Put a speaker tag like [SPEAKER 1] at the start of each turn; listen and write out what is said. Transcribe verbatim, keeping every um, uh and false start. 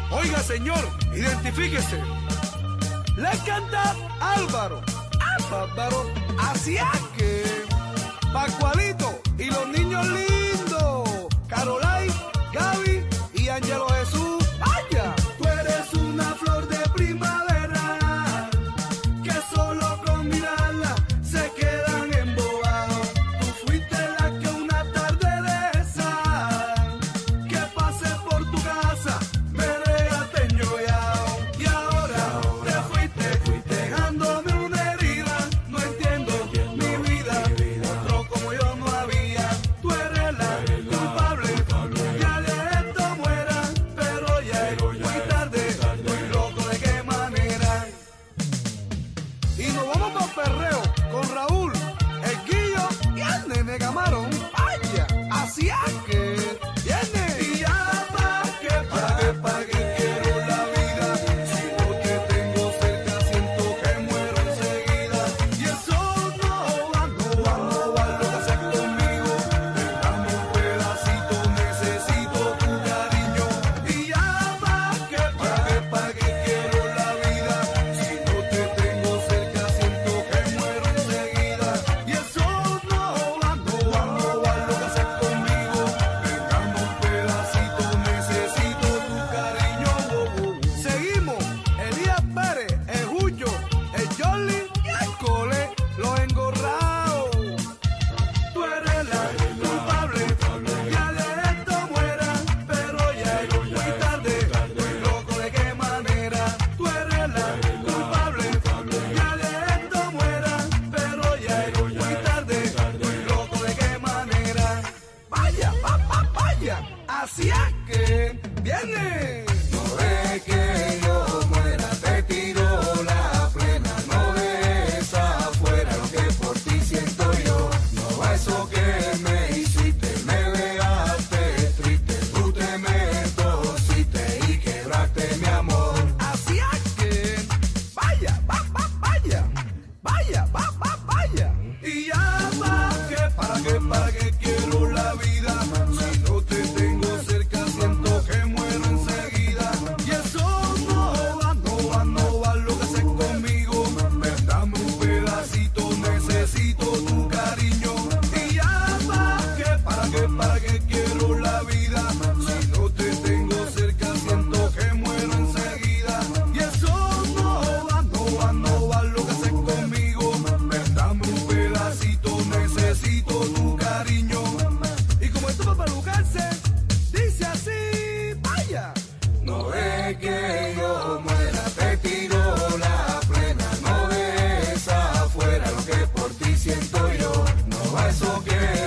[SPEAKER 1] Oiga, señor, identifíquese. Le canta Álvaro. Álvaro, hacia que Pascualito y los niños lindos, Caroline, Gaby y Ángelo Jesús. Vaya, tú eres una flor de primavera que solo con mirarla se quedan embobados. Tú fuiste la que una tarde de esa que pasé por tu casa me dejaste enjollado. Y ahora te fuiste, fuiste dejándome una herida. No entiendo mi vida, otro como yo no había. Tú eres la culpable, ya de esto muera, pero ya es muy tarde, estoy loco de qué manera. Y nos vamos para perreo con Raúl, el Guillo y el Nene Camarón. Vaya, así es que viene. Y ya pa' que, pa' que, pa' que quiero la vida. Si no te tengo cerca siento que muero enseguida. Y eso no va, no va, no va lo que haces conmigo. Dame un pedacito, necesito tu cariño. Y ya pa' que, pa' que, pa' que quiero la vida. Si no te tengo cerca siento que muero enseguida. Y eso no va, no va, no va lo que haces conmigo. Dame un pedacito, necesito tu cariño. Seguimos, Elías Pérez, el Julio, el Jolly y el Cole, los engorrados. Tú eres la culpable, ya de esto muera, pero ya es muy tarde, estoy loco de qué manera. Tú eres la culpable, ya de esto muera, pero ya es muy tarde, estoy loco de qué manera. Vaya, va, va, vaya, así es que viene.
[SPEAKER 2] No es que yo muera, te tiro la plena, no dejes afuera lo que por ti siento yo. No va eso que me hiciste, me dejaste triste, tú te me torciste y quebraste mi amor.
[SPEAKER 1] Así es que vaya, va, va, vaya, vaya, va, va, vaya. Y ya pa' que, para que, para que quiero la vida. Si no te tengo cerca siento que muero enseguida. Y eso no va, no va, no va lo que haces conmigo. Dame un pedacito, necesito tu cariño. Y ya pa' que, para que, para que quiero la vida. Si no te tengo cerca siento que muero enseguida. Y eso no va, no va, no va lo que haces conmigo. Dame un pedacito, necesito tu cariño. Y como esto va para buscarse, dice así, vaya.
[SPEAKER 2] No es que yo muera, te tiro la plena, no dejes afuera lo que por ti siento yo. No va eso que